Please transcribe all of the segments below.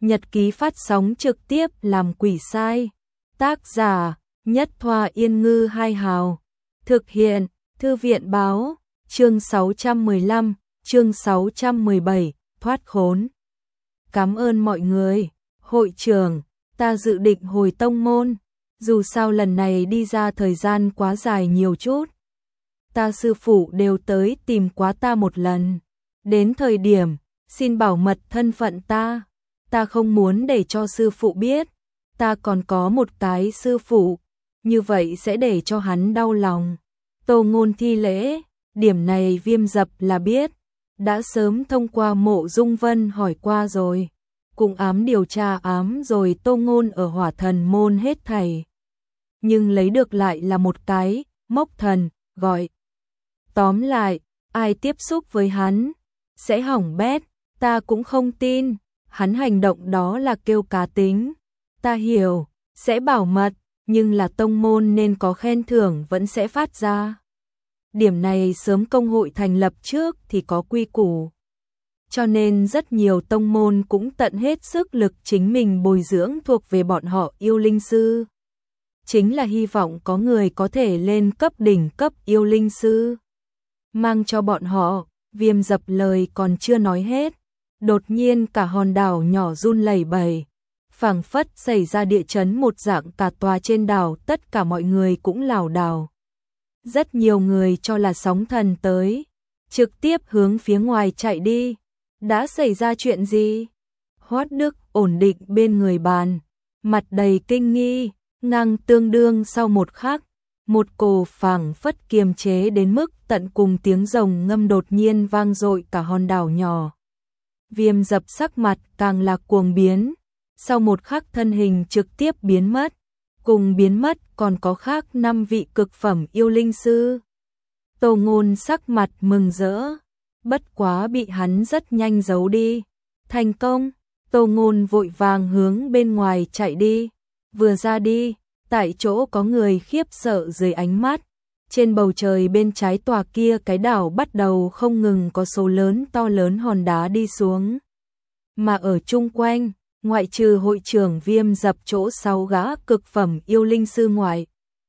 Nhật ký phát sóng trực tiếp làm quỷ sai. Tác giả Nhất Thoa Yên Ngư Hai Hào. Thực hiện Thư viện Báo. Chương 615, chương 617, thoát khốn. Cảm ơn mọi người. Hội trưởng, ta dự định hồi tông môn. Dù sao lần này đi ra thời gian quá dài nhiều chút. Ta sư phụ đều tới tìm quá ta một lần. Đến thời điểm, xin bảo mật thân phận ta. Ta không muốn để cho sư phụ biết. Ta còn có một cái sư phụ. Như vậy sẽ để cho hắn đau lòng. Tô Ngôn thi lễ. Điểm này Viêm Dập là biết. Đã sớm thông qua Mộ Dung Vân hỏi qua rồi. Cùng ám điều tra ám rồi Tô Ngôn ở Hỏa Thần môn hết thảy. Nhưng lấy được lại là một cái mốc thần, gọi. Tóm lại, ai tiếp xúc với hắn sẽ hỏng bét. Ta cũng không tin. Hắn hành động đó là kêu cá tính. Ta hiểu, sẽ bảo mật, nhưng là tông môn nên có khen thưởng vẫn sẽ phát ra. Điểm này sớm công hội thành lập trước thì có quy củ. Cho nên rất nhiều tông môn cũng tận hết sức lực chính mình bồi dưỡng thuộc về bọn họ yêu linh sư. Chính là hy vọng có người có thể lên cấp đỉnh cấp yêu linh sư. Mang cho bọn họ. Viêm Dập lời còn chưa nói hết. Đột nhiên cả hòn đảo nhỏ run lẩy bẩy. Phảng phất xảy ra địa chấn một dạng, cả tòa trên đảo tất cả mọi người cũng lảo đảo. Rất nhiều người cho là sóng thần tới, trực tiếp hướng phía ngoài chạy đi. Đã xảy ra chuyện gì? Hoát Đức ổn định bên người bàn, mặt đầy kinh nghi, ngang tương đương sau một khắc. Một cổ phảng phất kiềm chế đến mức tận cùng tiếng rồng ngâm đột nhiên vang dội cả hòn đảo nhỏ. Viêm Dập sắc mặt càng là cuồng biến. Sau một khắc thân hình trực tiếp biến mất. Cùng biến mất còn có khác 5 vị cực phẩm yêu linh sư. Tô Ngôn sắc mặt mừng rỡ. Bất quá bị hắn rất nhanh giấu đi. Thành công. Tô Ngôn vội vàng hướng bên ngoài chạy đi. Vừa ra đi, tại chỗ có người khiếp sợ dưới ánh mắt. Trên bầu trời bên trái tòa kia cái đảo bắt đầu không ngừng có số lớn to lớn hòn đá đi xuống. Mà ở chung quanh, ngoại trừ hội trưởng Viêm Dập chỗ 6 gã cực phẩm yêu linh sư ngoại,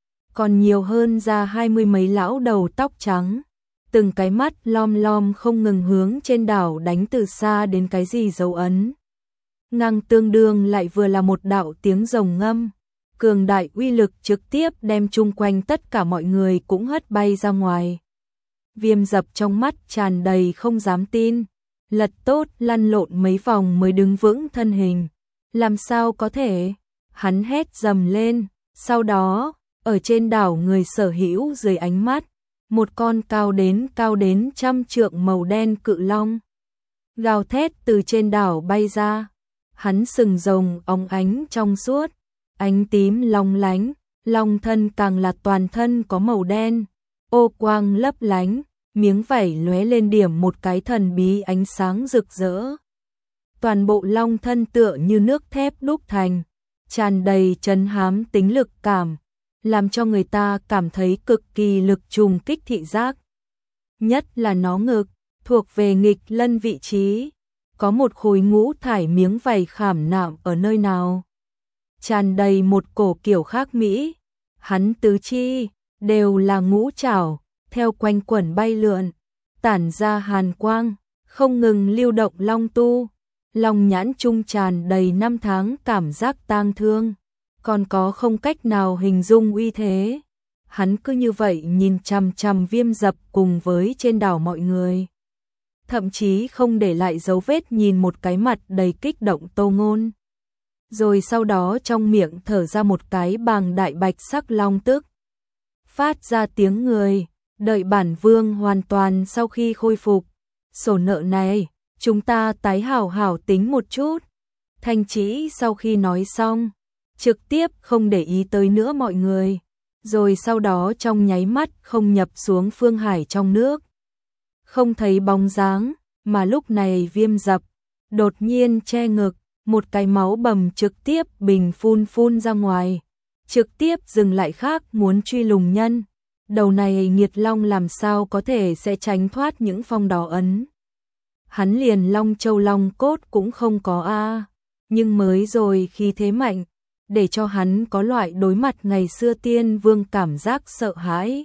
còn nhiều hơn ra 20 mấy lão đầu tóc trắng. Từng cái mắt lom lom không ngừng hướng trên đảo đánh từ xa đến cái gì dấu ấn. Ngang tương đương lại vừa là một đạo tiếng rồng ngâm. Cường đại uy lực trực tiếp đem chung quanh tất cả mọi người cũng hất bay ra ngoài. Viêm Dập trong mắt tràn đầy không dám tin. Lật tốt lăn lộn mấy vòng mới đứng vững thân hình. Làm sao có thể? Hắn hét dầm lên. Sau đó, ở trên đảo người sở hữu dưới ánh mắt, một con cao đến 100 trượng màu đen cự long gào thét từ trên đảo bay ra. Hắn sừng rồng óng ánh trong suốt, ánh tím long lánh, long thân càng là toàn thân có màu đen, ô quang lấp lánh, miếng vảy lóe lên điểm một cái thần bí ánh sáng rực rỡ. Toàn bộ long thân tựa như nước thép đúc thành, tràn đầy trấn hám tính lực cảm, làm cho người ta cảm thấy cực kỳ lực trùng kích thị giác. Nhất là nó ngực, thuộc về nghịch lân vị trí, có một khối ngũ thải miếng vảy khảm nạm ở nơi nào. Tràn đầy một cổ kiểu khác mỹ, hắn tứ chi, đều là ngũ trảo, theo quanh quẩn bay lượn, tản ra hàn quang, không ngừng lưu động long tu. Long nhãn trung tràn đầy năm tháng cảm giác tang thương, còn có không cách nào hình dung uy thế. Hắn cứ như vậy nhìn chằm chằm Viêm Dập cùng với trên đảo mọi người. Thậm chí không để lại dấu vết nhìn một cái mặt đầy kích động Tô Ngôn. Rồi sau đó trong miệng thở ra một cái bàng đại bạch sắc long tức. Phát ra tiếng người, đợi bản vương hoàn toàn sau khi khôi phục. Sổ nợ này, chúng ta tái hảo hảo tính một chút. Thanh Chỉ sau khi nói xong, trực tiếp không để ý tới nữa mọi người. Rồi sau đó trong nháy mắt không nhập xuống phương hải trong nước. Không thấy bóng dáng, mà lúc này Viêm Dập đột nhiên che ngực, một cái máu bầm trực tiếp bình phun ra ngoài. Trực tiếp dừng lại khác muốn truy lùng nhân. Đầu này nghiệt long làm sao có thể sẽ tránh thoát những phong đỏ ấn. Hắn liền long châu long cốt cũng không có a. nhưng mới rồi khí thế mạnh, để cho hắn có loại đối mặt ngày xưa tiên vương cảm giác sợ hãi.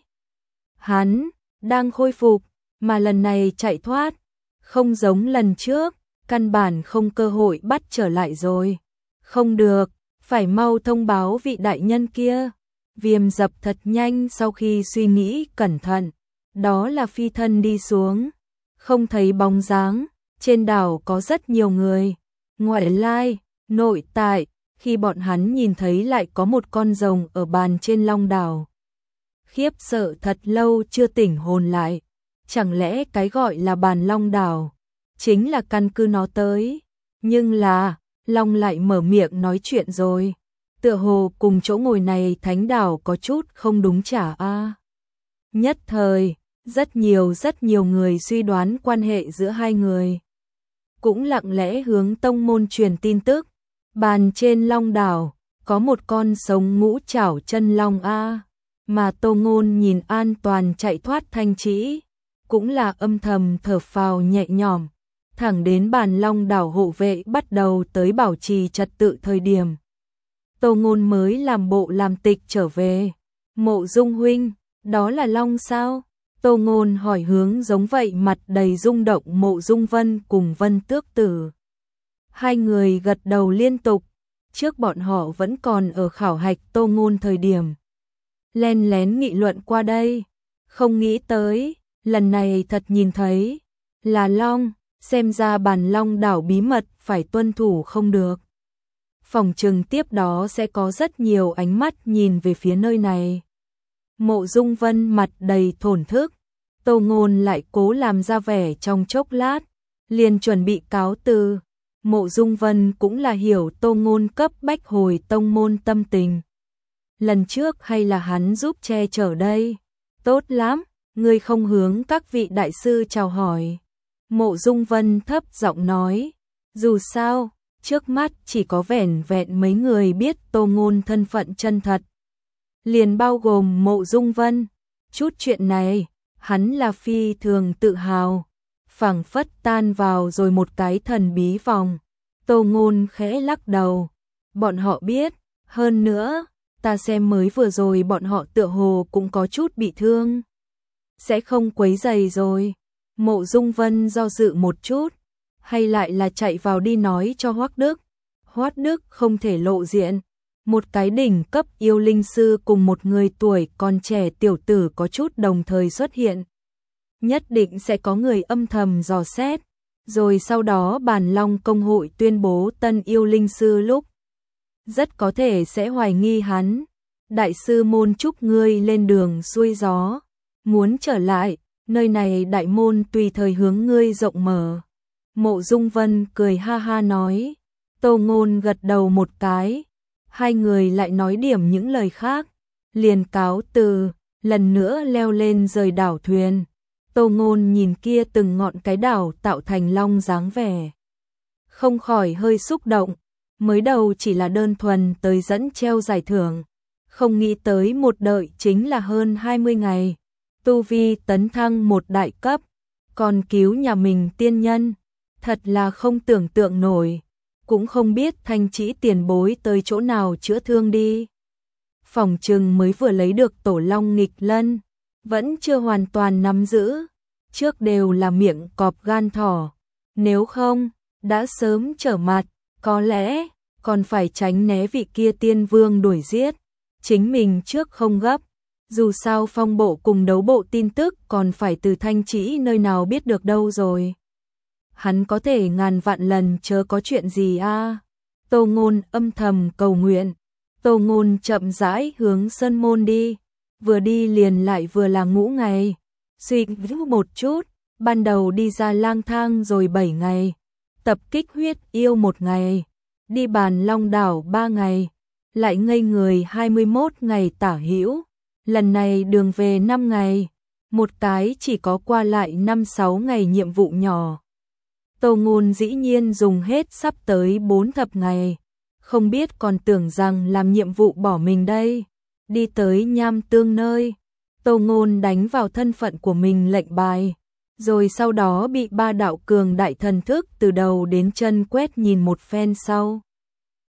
Hắn đang khôi phục, mà lần này chạy thoát, không giống lần trước, căn bản không cơ hội bắt trở lại rồi. Không được, phải mau thông báo vị đại nhân kia. Viêm dập thật nhanh sau khi suy nghĩ cẩn thận, đó là phi thân đi xuống, không thấy bóng dáng, trên đảo có rất nhiều người, ngoại lai, nội tại, khi bọn hắn nhìn thấy lại có một con rồng ở bàn trên long đảo. Khiếp sợ thật lâu chưa tỉnh hồn lại, chẳng lẽ cái gọi là bàn long đảo, chính là căn cứ nó tới, nhưng là, long lại mở miệng nói chuyện rồi. Tựa hồ cùng chỗ ngồi này thánh đảo có chút không đúng chả a. Nhất thời, rất nhiều người suy đoán quan hệ giữa hai người. Cũng lặng lẽ hướng tông môn truyền tin tức, bàn trên long đảo, có một con sống ngũ trảo chân long a. Mà Tô Ngôn nhìn an toàn chạy thoát Thanh Trĩ, cũng là âm thầm thở phào nhẹ nhõm, thẳng đến bàn long đảo hộ vệ bắt đầu tới bảo trì trật tự thời điểm. Tô Ngôn mới làm bộ làm tịch trở về. Mộ Dung huynh, đó là long sao? Tô Ngôn hỏi hướng giống vậy mặt đầy rung động Mộ Dung Vân cùng Vân Tước Tử. Hai người gật đầu liên tục, trước bọn họ vẫn còn ở khảo hạch Tô Ngôn thời điểm. Len lén nghị luận qua đây, không nghĩ tới, lần này thật nhìn thấy, là long, xem ra bàn long đảo bí mật phải tuân thủ không được. Phòng trừng tiếp đó sẽ có rất nhiều ánh mắt nhìn về phía nơi này. Mộ Dung Vân mặt đầy thổn thức, Tô Ngôn lại cố làm ra vẻ trong chốc lát, liền chuẩn bị cáo từ. Mộ Dung Vân cũng là hiểu Tô Ngôn cấp bách hồi tông môn tâm tình. Lần trước hay là hắn giúp che chở đây? Tốt lắm, ngươi không hướng các vị đại sư chào hỏi. Mộ Dung Vân thấp giọng nói, dù sao, trước mắt chỉ có vẻn vẹn mấy người biết Tô Ngôn thân phận chân thật. Liền bao gồm Mộ Dung Vân, chút chuyện này, hắn là phi thường tự hào, phảng phất tan vào rồi một cái thần bí vòng. Tô Ngôn khẽ lắc đầu, bọn họ biết, hơn nữa, ta xem mới vừa rồi bọn họ tựa hồ cũng có chút bị thương. Sẽ không quấy rầy rồi. Mộ Dung Vân do dự một chút, hay lại là chạy vào đi nói cho Hoắc Đức. Hoắc Đức không thể lộ diện. Một cái đỉnh cấp yêu linh sư cùng một người tuổi còn trẻ tiểu tử có chút đồng thời xuất hiện. Nhất định sẽ có người âm thầm dò xét. Rồi sau đó Bàn Long Công hội tuyên bố tân yêu linh sư lúc. Rất có thể sẽ hoài nghi hắn. Đại sư môn chúc ngươi lên đường xuôi gió. Muốn trở lại, nơi này đại môn tùy thời hướng ngươi rộng mở. Mộ Dung Vân cười ha ha nói. Tô Ngôn gật đầu một cái. Hai người lại nói điểm những lời khác. Liền cáo từ, lần nữa leo lên rời đảo thuyền. Tô Ngôn nhìn kia từng ngọn cái đảo tạo thành long dáng vẻ. Không khỏi hơi xúc động. Mới đầu chỉ là đơn thuần tới dẫn treo giải thưởng. Không nghĩ tới một đợi chính là hơn 20 ngày. Tu vi tấn thăng một đại cấp. Còn cứu nhà mình tiên nhân. Thật là không tưởng tượng nổi. Cũng không biết Thanh Trĩ tiền bối tới chỗ nào chữa thương đi. Phòng trừng mới vừa lấy được tổ long nghịch lân. Vẫn chưa hoàn toàn nắm giữ. Trước đều là miệng cọp gan thỏ. Nếu không, đã sớm trở mặt. Có lẽ, còn phải tránh né vị kia tiên vương đuổi giết. Chính mình trước không gấp. Dù sao phong bộ cùng đấu bộ tin tức còn phải từ Thanh Trĩ nơi nào biết được đâu rồi. Hắn có thể ngàn vạn lần chớ có chuyện gì a. Tô Ngôn âm thầm cầu nguyện. Tô Ngôn chậm rãi hướng sơn môn đi. Vừa đi liền lại vừa là ngũ ngày. Suy nghĩ một chút, ban đầu đi ra lang thang rồi 7 ngày. Tập kích huyết yêu 1 ngày. Đi Bàn Long đảo 3 ngày. Lại ngây người 21 ngày tả hữu. Lần này đường về 5 ngày. Một cái chỉ có qua lại 5-6 ngày nhiệm vụ nhỏ. Tô Ngôn dĩ nhiên dùng hết sắp tới 4 thập ngày. Không biết còn tưởng rằng làm nhiệm vụ bỏ mình đây. Đi tới Nham Tương nơi. Tô Ngôn đánh vào thân phận của mình lệnh bài. Rồi sau đó bị 3 đạo cường đại thần thức từ đầu đến chân quét nhìn một phen sau.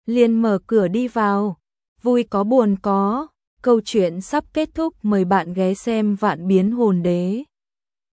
liền mở cửa đi vào. Vui có buồn có, câu chuyện sắp kết thúc, mời bạn ghé xem Vạn Biến Hồn Đế.